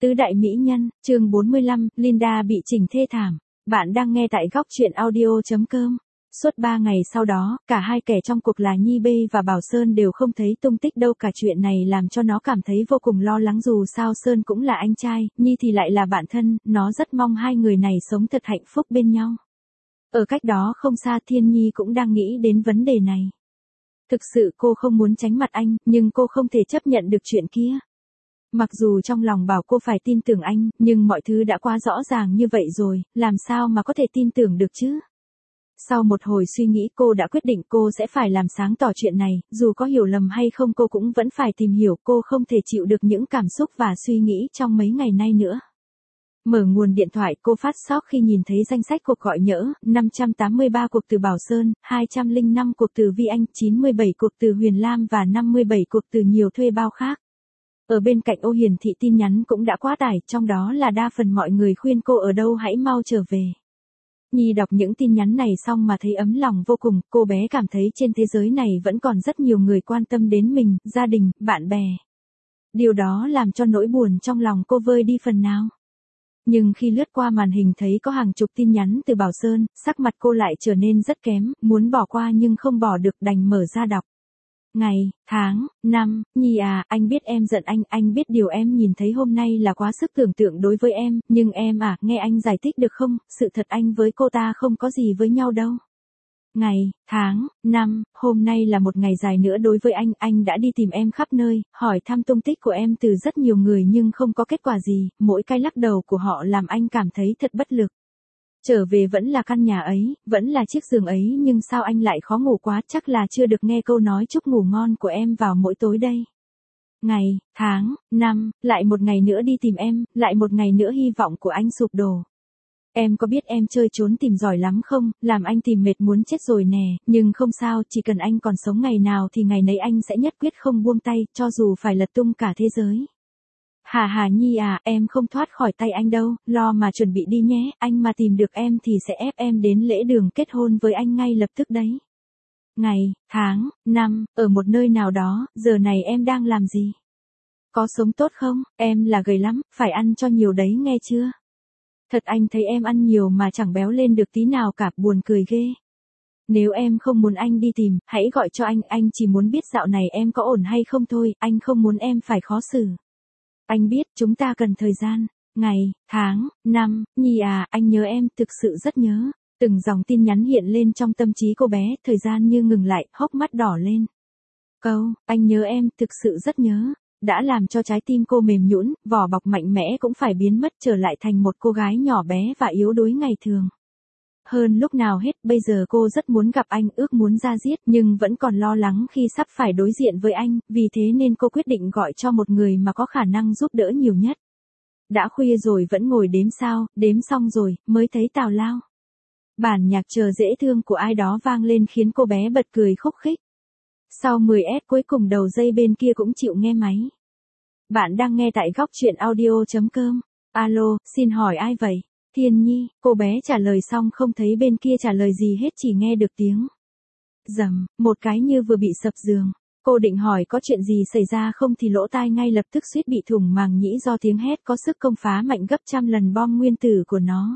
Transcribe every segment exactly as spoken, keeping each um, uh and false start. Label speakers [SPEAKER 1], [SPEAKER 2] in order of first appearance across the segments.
[SPEAKER 1] Tứ đại mỹ nhân, chương bốn mươi lăm, Linda bị chỉnh thê thảm. Bạn đang nghe tại góc truyện audio chấm com. Suốt ba ngày sau đó, cả hai kẻ trong cuộc là Nhi B và Bảo Sơn đều không thấy tung tích đâu cả. Chuyện này làm cho nó cảm thấy vô cùng lo lắng, dù sao Sơn cũng là anh trai, Nhi thì lại là bạn thân, nó rất mong hai người này sống thật hạnh phúc bên nhau. Ở cách đó không xa, Thiên Nhi cũng đang nghĩ đến vấn đề này. Thực sự cô không muốn tránh mặt anh, nhưng cô không thể chấp nhận được chuyện kia. Mặc dù trong lòng bảo cô phải tin tưởng anh, nhưng mọi thứ đã quá rõ ràng như vậy rồi, làm sao mà có thể tin tưởng được chứ? Sau một hồi suy nghĩ, cô đã quyết định cô sẽ phải làm sáng tỏ chuyện này, dù có hiểu lầm hay không cô cũng vẫn phải tìm hiểu. Cô không thể chịu được những cảm xúc và suy nghĩ trong mấy ngày nay nữa. Mở nguồn điện thoại, cô phát sốc khi nhìn thấy danh sách cuộc gọi nhỡ, năm trăm tám mươi ba cuộc từ Bảo Sơn, hai trăm lẻ năm cuộc từ Vi Anh, chín mươi bảy cuộc từ Huyền Lam và năm mươi bảy cuộc từ nhiều thuê bao khác. Ở bên cạnh ô hiển thị tin nhắn cũng đã quá tải, trong đó là đa phần mọi người khuyên cô ở đâu hãy mau trở về. Nhi đọc những tin nhắn này xong mà thấy ấm lòng vô cùng, cô bé cảm thấy trên thế giới này vẫn còn rất nhiều người quan tâm đến mình, gia đình, bạn bè. Điều đó làm cho nỗi buồn trong lòng cô vơi đi phần nào. Nhưng khi lướt qua màn hình thấy có hàng chục tin nhắn từ Bảo Sơn, sắc mặt cô lại trở nên rất kém, muốn bỏ qua nhưng không bỏ được, đành mở ra đọc. Ngày, tháng, năm, Nhi à, anh biết em giận anh, anh biết điều em nhìn thấy hôm nay là quá sức tưởng tượng đối với em, nhưng em à, nghe anh giải thích được không, sự thật anh với cô ta không có gì với nhau đâu. Ngày, tháng, năm, hôm nay là một ngày dài nữa đối với anh, anh đã đi tìm em khắp nơi, hỏi thăm tung tích của em từ rất nhiều người nhưng không có kết quả gì, mỗi cái lắc đầu của họ làm anh cảm thấy thật bất lực. Trở về vẫn là căn nhà ấy, vẫn là chiếc giường ấy, nhưng sao anh lại khó ngủ quá, chắc là chưa được nghe câu nói chúc ngủ ngon của em vào mỗi tối đây. Ngày, tháng, năm, lại một ngày nữa đi tìm em, lại một ngày nữa hy vọng của anh sụp đổ. Em có biết em chơi trốn tìm giỏi lắm không, làm anh tìm mệt muốn chết rồi nè, nhưng không sao, chỉ cần anh còn sống ngày nào thì ngày nấy anh sẽ nhất quyết không buông tay, cho dù phải lật tung cả thế giới. Hà hà Nhi à, em không thoát khỏi tay anh đâu, lo mà chuẩn bị đi nhé, anh mà tìm được em thì sẽ ép em đến lễ đường kết hôn với anh ngay lập tức đấy. Ngày, tháng, năm, ở một nơi nào đó, giờ này em đang làm gì? Có sống tốt không, em là gầy lắm, phải ăn cho nhiều đấy nghe chưa? Thật anh thấy em ăn nhiều mà chẳng béo lên được tí nào cả, buồn cười ghê. Nếu em không muốn anh đi tìm, hãy gọi cho anh, anh chỉ muốn biết dạo này em có ổn hay không thôi, anh không muốn em phải khó xử. Anh biết, chúng ta cần thời gian. Ngày, tháng, năm, Nhi à, anh nhớ em, thực sự rất nhớ. Từng dòng tin nhắn hiện lên trong tâm trí cô bé, thời gian như ngừng lại, hốc mắt đỏ lên. Câu, anh nhớ em, thực sự rất nhớ, đã làm cho trái tim cô mềm nhũn, vỏ bọc mạnh mẽ cũng phải biến mất, trở lại thành một cô gái nhỏ bé và yếu đuối ngày thường. Hơn lúc nào hết, bây giờ cô rất muốn gặp anh, ước muốn ra diết, nhưng vẫn còn lo lắng khi sắp phải đối diện với anh, vì thế nên cô quyết định gọi cho một người mà có khả năng giúp đỡ nhiều nhất. Đã khuya rồi vẫn ngồi đếm sao, đếm xong rồi, mới thấy tào lao. Bản nhạc chờ dễ thương của ai đó vang lên khiến cô bé bật cười khúc khích. Sau mười phút cuối cùng đầu dây bên kia cũng chịu nghe máy. Bạn đang nghe tại góc truyện audio chấm com. Alo, xin hỏi ai vậy? Thiên Nhi, cô bé trả lời xong không thấy bên kia trả lời gì hết, chỉ nghe được tiếng rầm, một cái như vừa bị sập giường. Cô định hỏi có chuyện gì xảy ra không thì lỗ tai ngay lập tức suýt bị thủng màng nhĩ do tiếng hét có sức công phá mạnh gấp trăm lần bom nguyên tử của nó.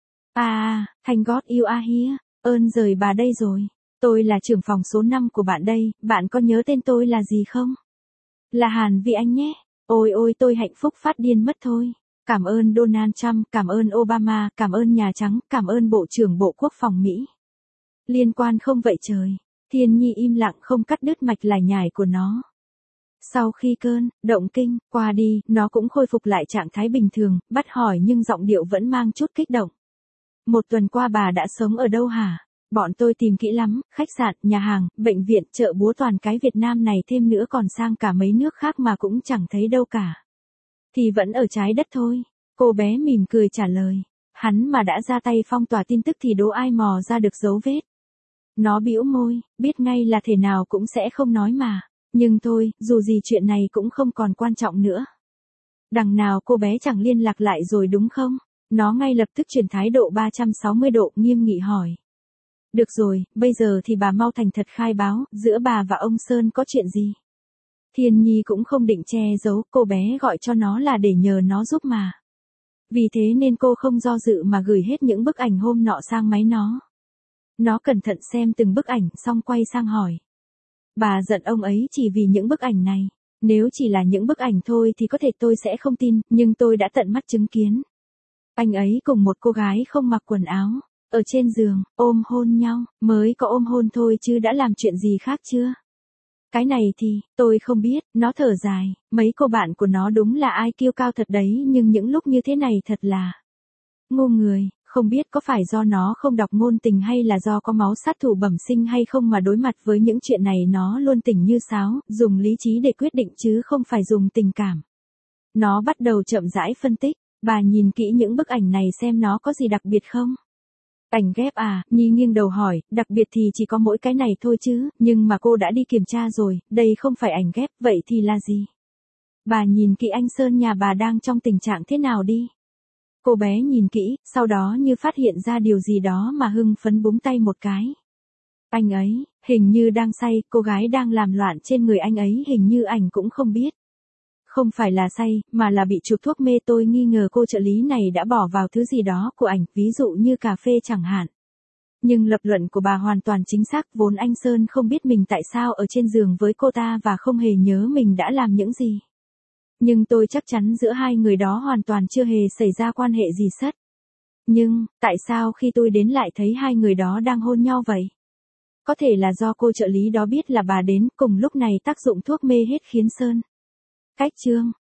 [SPEAKER 1] À, thank God you are here, ơn rời bà đây rồi. Tôi là trưởng phòng số năm của bạn đây, bạn có nhớ tên tôi là gì không? Là Hàn Vi Anh nhé. Ôi ôi tôi hạnh phúc phát điên mất thôi. Cảm ơn Donald Trump, cảm ơn Obama, cảm ơn Nhà Trắng, cảm ơn Bộ trưởng Bộ Quốc phòng Mỹ. Liên quan không vậy trời? Thiên Nhi im lặng không cắt đứt mạch lải nhải của nó. Sau khi cơn động kinh qua đi, nó cũng khôi phục lại trạng thái bình thường, bắt hỏi nhưng giọng điệu vẫn mang chút kích động. Một tuần qua bà đã sống ở đâu hả? Bọn tôi tìm kỹ lắm, khách sạn, nhà hàng, bệnh viện, chợ búa toàn cái Việt Nam này, thêm nữa còn sang cả mấy nước khác mà cũng chẳng thấy đâu cả. Thì vẫn ở trái đất thôi. Cô bé mỉm cười trả lời. Hắn mà đã ra tay phong tỏa tin tức thì đố ai mò ra được dấu vết. Nó bĩu môi, biết ngay là thể nào cũng sẽ không nói mà. Nhưng thôi, dù gì chuyện này cũng không còn quan trọng nữa. Đằng nào cô bé chẳng liên lạc lại rồi đúng không? Nó ngay lập tức chuyển thái độ ba trăm sáu mươi độ, nghiêm nghị hỏi. Được rồi, bây giờ thì bà mau thành thật khai báo, giữa bà và ông Sơn có chuyện gì? Thiên Nhi cũng không định che giấu, cô bé gọi cho nó là để nhờ nó giúp mà. Vì thế nên cô không do dự mà gửi hết những bức ảnh hôm nọ sang máy nó. Nó cẩn thận xem từng bức ảnh xong quay sang hỏi. Bà giận ông ấy chỉ vì những bức ảnh này. Nếu chỉ là những bức ảnh thôi thì có thể tôi sẽ không tin, nhưng tôi đã tận mắt chứng kiến. Anh ấy cùng một cô gái không mặc quần áo, ở trên giường, ôm hôn nhau, mới có ôm hôn thôi chứ đã làm chuyện gì khác chưa? Cái này thì, tôi không biết, nó thở dài, mấy cô bạn của nó đúng là ai kiêu cao thật đấy nhưng những lúc như thế này thật là ngu người, không biết có phải do nó không đọc ngôn tình hay là do có máu sát thủ bẩm sinh hay không mà đối mặt với những chuyện này nó luôn tỉnh như sáo, dùng lý trí để quyết định chứ không phải dùng tình cảm. Nó bắt đầu chậm rãi phân tích, bà nhìn kỹ những bức ảnh này xem nó có gì đặc biệt không? Ảnh ghép à, Nhi nghiêng đầu hỏi, đặc biệt thì chỉ có mỗi cái này thôi chứ, nhưng mà cô đã đi kiểm tra rồi, đây không phải ảnh ghép, vậy thì là gì? Bà nhìn kỹ anh Sơn nhà bà đang trong tình trạng thế nào đi. Cô bé nhìn kỹ, sau đó như phát hiện ra điều gì đó mà hưng phấn búng tay một cái. Anh ấy, hình như đang say, cô gái đang làm loạn trên người anh ấy hình như ảnh cũng không biết. Không phải là say, mà là bị chụp thuốc mê, tôi nghi ngờ cô trợ lý này đã bỏ vào thứ gì đó của ảnh, ví dụ như cà phê chẳng hạn. Nhưng lập luận của bà hoàn toàn chính xác, vốn anh Sơn không biết mình tại sao ở trên giường với cô ta và không hề nhớ mình đã làm những gì. Nhưng tôi chắc chắn giữa hai người đó hoàn toàn chưa hề xảy ra quan hệ gì sất. Nhưng, tại sao khi tôi đến lại thấy hai người đó đang hôn nhau vậy? Có thể là do cô trợ lý đó biết là bà đến, cùng lúc này tác dụng thuốc mê hết khiến Sơn. Cách chương